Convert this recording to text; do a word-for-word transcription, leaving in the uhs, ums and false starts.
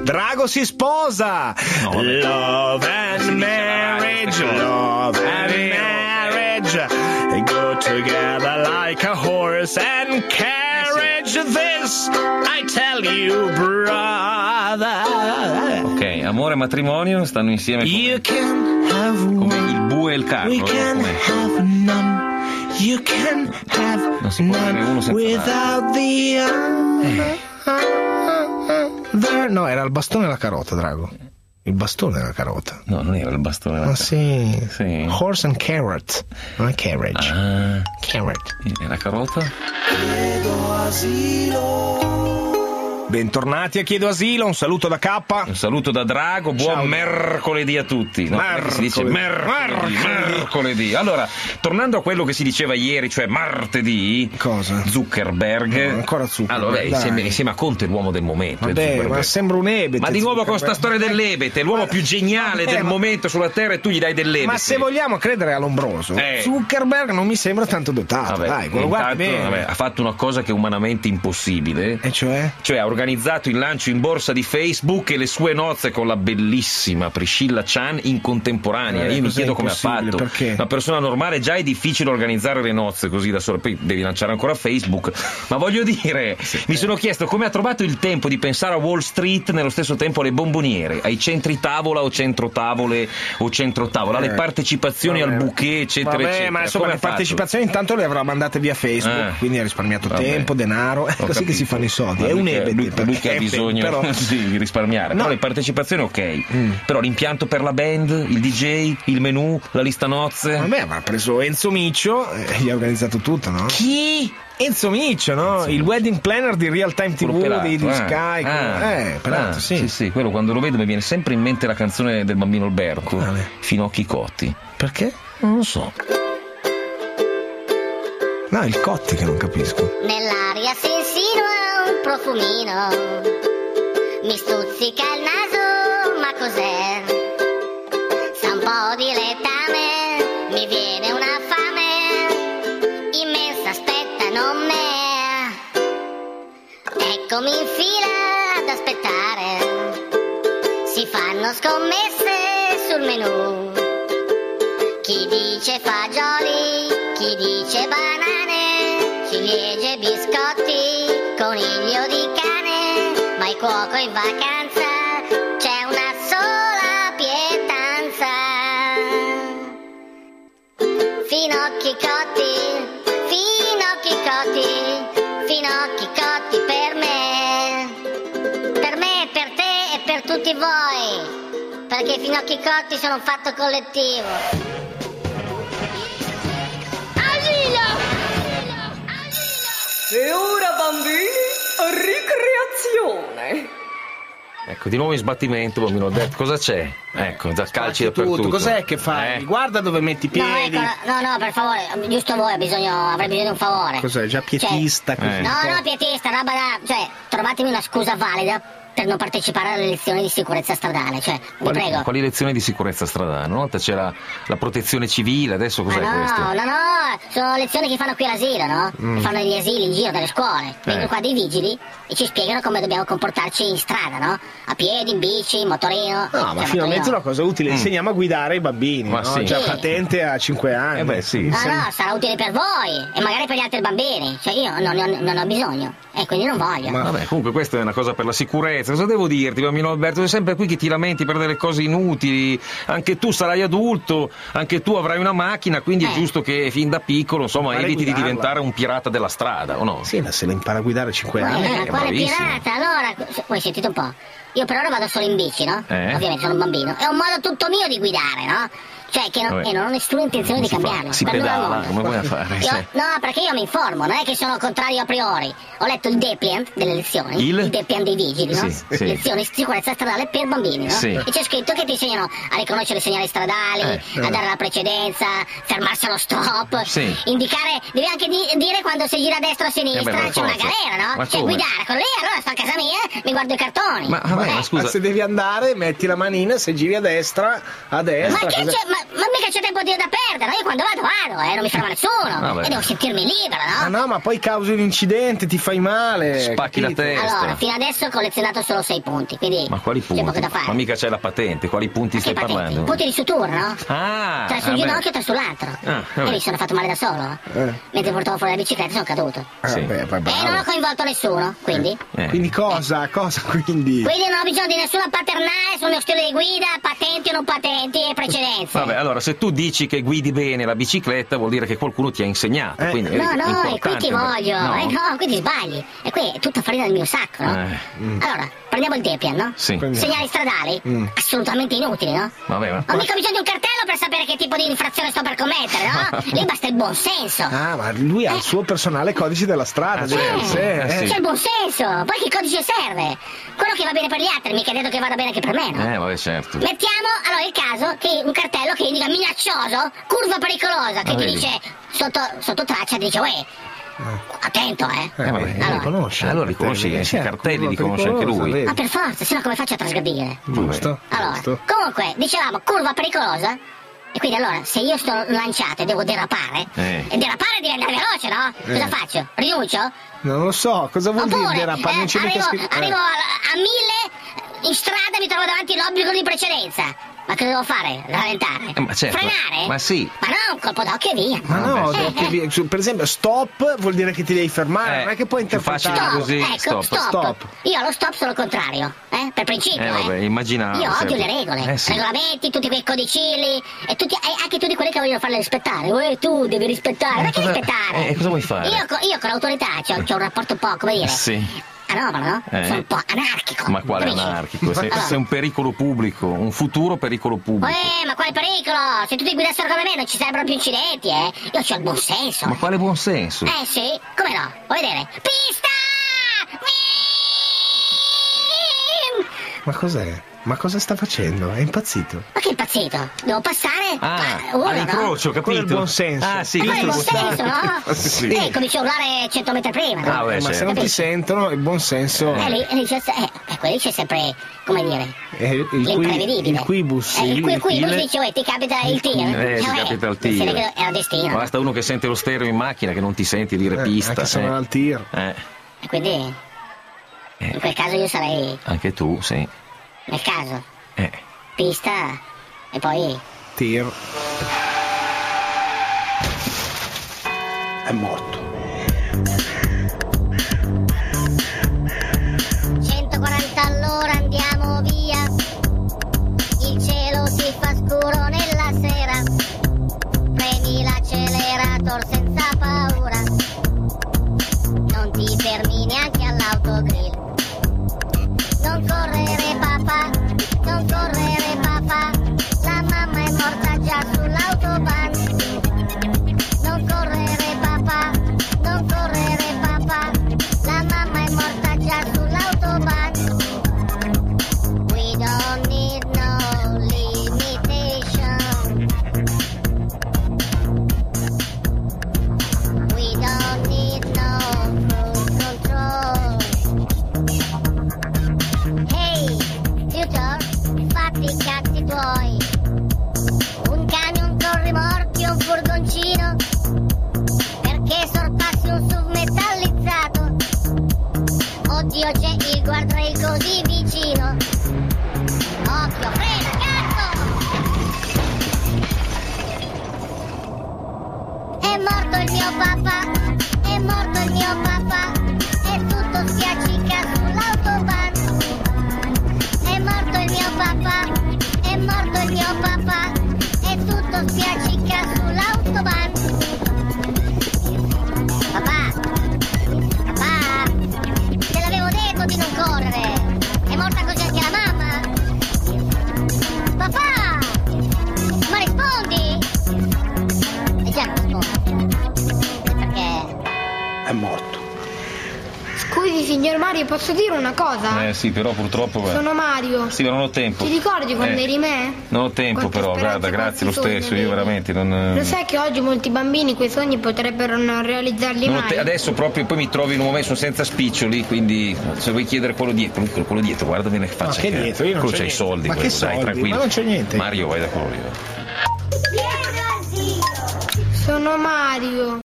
Drago si sposa. No, Love and marriage, love and marriage, they go together like a horse and carriage. This I tell you, brother. Ok, amore e matrimonio stanno insieme come, You can have come one, il bue e il carro. we no? can Come- have none. You can have Non si può avere uno none senza without the other. No, era il bastone e la carota, Drago. Il bastone e la carota. No, non era il bastone. Ma sì. Sì. Horse and carrot, non è carriage. Ah, Carrot. e la carota? Chiedo asilo. Bentornati a Chiedo Asilo, un saluto da K. Un saluto da Drago, buon Ciao. mercoledì a tutti. No, Mercoledì. si dice mercoledì, Mercoledì. mercoledì. Allora, tornando a quello che si diceva ieri, cioè martedì, Cosa? Zuckerberg. No, ancora Zuckerberg, Allora, beh, dai. insieme, insieme a Conte è l'uomo del momento. è Vabbè, Zuckerberg. ma sembra un ebete. Ma di nuovo con sta Zuckerberg. storia dell'ebete, l'uomo più geniale Vabbè, del ma- momento sulla Terra e tu gli dai dell'ebete. Ma se vogliamo credere all'ombroso, Eh. Zuckerberg non mi sembra tanto dotato. Vabbè, Dai, quello guarda intanto, bene. vabbè, ha fatto una cosa che è umanamente impossibile. E cioè? Cioè ha organizzato il lancio in borsa di Facebook e le sue nozze con la bellissima Priscilla Chan in contemporanea. Eh, Io mi cos'è chiedo come ha impossibile? fatto. Perché? Una persona normale già è difficile organizzare le nozze così da sola, poi devi lanciare ancora Facebook. Ma voglio dire, mi sono chiesto come ha trovato il tempo di pensare a Wall Street nello stesso tempo alle bomboniere, ai centri tavola o centro tavole o centro tavola, alle Eh, partecipazioni vabbè. al bouquet, eccetera, Vabbè, eccetera. ma insomma Come le ha fatto? partecipazioni intanto le avrà mandate via Facebook, Eh. quindi ha risparmiato Vabbè. tempo, denaro, è Ho così che capito. si fanno i soldi. Ma È lui un che- ebete. lui, lui perché- che ha bisogno però- sì, di risparmiare. No. Però le partecipazioni ok. Mm. Però l'impianto per la band, il D J, il menù, la lista nozze. Vabbè, ma ha preso Enzo Miccio e gli ha organizzato tutto, no? Chi? Enzo Miccio, no? Il wedding planner di Real Time Quello T V pelato, di, di eh. Sky. Ah. Eh, pelato, Ah, sì. sì, sì, quello quando lo vedo mi viene sempre in mente la canzone del bambino Alberto, Quale? Finocchi Cotti. Perché? Non lo so. No, il Cotti che non capisco. Nell'aria si insinua un profumino, mi stuzzica il naso, ma cos'è? Sa un po' di letame, mi viene una fame immensa, aspetta, non me. Eccomi in fila ad aspettare, si fanno scommesse sul menù. Chi dice fagioli, chi dice banane, ciliegie, biscotti, coniglio di cane, ma il cuoco in vacanza, c'è una sola pietanza. Finocchi cotti, finocchi cotti, finocchi cotti per me, per me, per te e per tutti voi, perché i finocchi cotti sono un fatto collettivo. E ora, bambini, ricreazione. Ecco, di nuovo in sbattimento, bambino Alberto. Cosa c'è? Ecco, da calci Tutto, dappertutto. cos'è che fai? Eh? Guarda dove metti i No, piedi. ecco, no, no, per favore, giusto voi, ho bisogno, avrei bisogno di un favore. Cos'è? Già pietista? Cioè, così? no, no, pietista, roba da... Cioè, trovatemi una scusa valida per non partecipare alle lezioni di sicurezza stradale, cioè, vi Quali, prego. quali lezioni di sicurezza stradale? Una volta c'era la protezione civile, adesso Ma cos'è no, questo? no, no, sono lezioni che fanno qui all'asilo, no? Mm. Che fanno negli asili in giro, delle scuole. Vengono Eh. qua dei vigili e ci spiegano come dobbiamo comportarci in strada, no? A piedi, in bici, in motorino. No, ma Cioè, finalmente motorino. una cosa utile, insegniamo a guidare i bambini, Ma no? sì. Già Sì. patente a cinque anni. Eh beh, sì. No, no, sarà utile per voi e magari per gli altri bambini. Cioè, io non ne ho, non ho bisogno e quindi non voglio. Ma- Vabbè, comunque questa è una cosa per la sicurezza. Cosa devo dirti, bambino Alberto? Sei sempre qui che ti lamenti per delle cose inutili. Anche tu sarai adulto, anche tu avrai una macchina, quindi è Eh. giusto che fin da piccolo, insomma, Impari a eviti di guidarla. diventare un pirata della strada, o no? Sì, ma se la impara a guidare a cinque Eh, anni. ma è quale bravissimo. pirata? Allora, voi sentite un po'. Io per ora vado solo in bici, no? Eh? Ovviamente sono un bambino. È un modo tutto mio di guidare, no? Cioè, che non, Vabbè. e non ho nessuna intenzione Come di si fa? cambiarlo. Si per nulla al pedala, mondo. come vuoi a fare? Io- Sì. no, perché io mi informo, non è che sono contrario a priori. Ho letto il Depliant delle lezioni, Il? Depliant dei vigili, no? Sì, sì. Lezioni di sicurezza stradale per bambini, no? Sì. E c'è scritto che ti insegnano a riconoscere i segnali stradali, Eh, a dare la precedenza, fermarsi allo stop, Sì. indicare, devi anche di- dire quando si gira a destra o a sinistra, Eh beh, per c'è una forza. galera, no? Ma Cioè come? guidare con lì, allora sto a casa mia, mi guardo i cartoni. Ma vabbè, Eh. ma scusa. Ma se devi andare, metti la manina, se giri a destra, a Ma destra. che cosa- c'è? Ma ma mica c'è tempo di- da perdere, io quando vado vado, eh, non mi ferma nessuno, Vabbè. e devo sentirmi libero, no? Ah no, ma poi causi un incidente, ti fai male. Spacchi la capito? testa. Allora, fino adesso ho collezionato solo sei punti, quindi Ma quali c'è punti? poco da fare. Ma mica c'è la patente, quali punti Che stai patenti? parlando? Punti di sutura, no? Ah, Tre sul vabbè. ginocchio e tre sull'altro. Ah, vabbè. e mi sono fatto male da solo. Eh. Mentre portavo fuori la bicicletta sono caduto. Ah, Sì. beh, poi E non ho bravo. coinvolto nessuno, quindi. Eh. Quindi cosa? Cosa quindi? Quindi non ho bisogno di nessuna paternale sul mio stile di guida, patenti o non patenti e precedenze. Vabbè, allora se tu dici che guidi bene la bicicletta vuol dire che qualcuno ti ha insegnato. Eh. Quindi è No, no, e qui importante. ti voglio. No. Eh no, qui ti sbagli. E qui è tutta farina del mio sacco, no? Eh, Allora, prendiamo il Depian, no? sì. Prendiamo. Segnali stradali? Mm. Assolutamente inutili, no? Vabbè, ma... Ho mica bisogno di un cartello per sapere che tipo di infrazione sto per commettere, no? Lì basta il buon senso. Ah, ma lui ha il suo personale codice della strada. Ah, deve certo. essere, Eh, eh. sì. C'è il buon senso. Poi che codice serve? Quello che va bene per gli altri, mica è detto che vada bene anche per me, no? Eh, vabbè, certo. Mettiamo allora il caso che un cartello che indica minaccioso, curva pericolosa, che Ah, ti vedi. dice sotto, sotto traccia, ti dice, uè, attento, eh. Eh, vabbè, eh, allora. riconosce. Allora riconosci che Sì, i cartelli li curva conosce anche lui. pericolosa, Ma vedi? per forza, sennò come faccio a trasgredire? Giusto, Allora, giusto. comunque, dicevamo, curva pericolosa. E quindi allora, se io sto lanciato e devo derapare, Eh. e derapare deve andare veloce, no? Cosa faccio? Rinuncio? Non lo so, cosa vuol Oppure, dire derapare? Non eh, c'è mica arrivo, scritto. eh. arrivo a, a mille, in strada mi trovo davanti l'obbligo di precedenza. Ma cosa devo fare? Rallentare? Eh, ma certo. Frenare? Ma sì. Ma no, un colpo d'occhio e via. Ma no, Vabbè, perché vi- su- per esempio stop vuol dire che ti devi fermare, Eh, non è che puoi più facile interpretare. così. ecco, stop. stop. Stop. Io allo stop sono il contrario, eh? Per principio, Eh, vabbè, immaginavo, Io odio certo. le regole, Eh, sì. regolamenti, tutti quei codicilli e, tutti, e anche tutti quelli che vogliono farle rispettare. Uè, tu devi rispettare, ma che cosa- rispettare? eh, cosa vuoi fare? Io, co- io con l'autorità c'ho, c'ho un rapporto un po', come dire, Sì. anomalo, no? Eh. Sono un po' anarchico. Ma quale capisci? anarchico? Sei, Allora, sei un pericolo pubblico, un futuro pericolo pubblico. Eh, ma quale pericolo? Se tutti guidassero come me non ci sarebbero più incidenti, eh? Io ho il buon senso. Ma quale buon senso? Eh sì, come no? Vuoi vedere? Pista! Miim! Ma cos'è? Ma cosa sta facendo? È impazzito. Ma che impazzito? Devo passare? Ah, Ma uno, all'incrocio, no? capito? Quello è il buon senso. Ah, sì, Ma questo quello è è il il buon buon senso, no? Sì. Eh, cominci a urlare cento metri prima, no? Ah, beh, Eh, ma se certo. non ti sentono, il buon senso Eh, lì, lì c'è, eh, eh, quelli c'è sempre, come dire, è il, qui- l'imprevedibile. il quibus. Eh, il, qui- il quibus il- dice, uè, ti capita il tir. Eh, ti uè, capita il si vede tir. che Era destino. Basta uno che sente lo stereo in macchina che non ti senti dire eh, pista. anche se eh. non al tir. Eh, E quindi, Eh. in quel caso io sarei, anche tu, sì. nel caso, Eh. pista e poi... Tir. È morto. centoquaranta all'ora andiamo via, il cielo si fa scuro nella sera, premi l'acceleratore senza paura, non ti fermi neanche all'autogrill, non correre papà, non correre papà, la mamma è morta già sull'autobahn, non correre papà, non correre papà, la mamma è morta già sull'autobahn. We don't need no limitation. We don't need no cruise control. Hey, future, fatti i cazzi tuoi. Un camion con rimorchi o un furgoncino, perché sorpassi un S U V metallizzato. Oddio, c'è il guardrail così vicino. Occhio, frena, cazzo! È morto il mio papà, è morto il mio papà, è tutto spiaccica sull'autobahn. È morto il mio papà, è morto il mio papà, è tutto spiaccica sull'autobahn. Papà, papà, te l'avevo detto di non correre, è morta così anche la mamma. Papà, ma rispondi? E già non rispondi, perché... È morto. Scusi signor Mario, posso dire una cosa? Eh sì, però purtroppo... beh. Sono Mario. Sì, ma non ho tempo. Ti ricordi quando Eh. eri me? Non ho tempo Quante però, speranze, guarda, grazie lo quanti sogni stesso, io avevi? veramente non... Lo sai che oggi molti bambini quei sogni potrebbero non realizzarli non ho mai? te- adesso proprio poi mi trovo in un momento, sono senza spiccioli, quindi se vuoi chiedere quello dietro, quello, quello dietro, guarda bene che faccia. che dietro? Io non quello c'ho c'ha i niente. soldi, Ma quello, che dai, soldi? tranquillo. Ma non c'è niente. Mario, vai da quello lì. Sono Mario.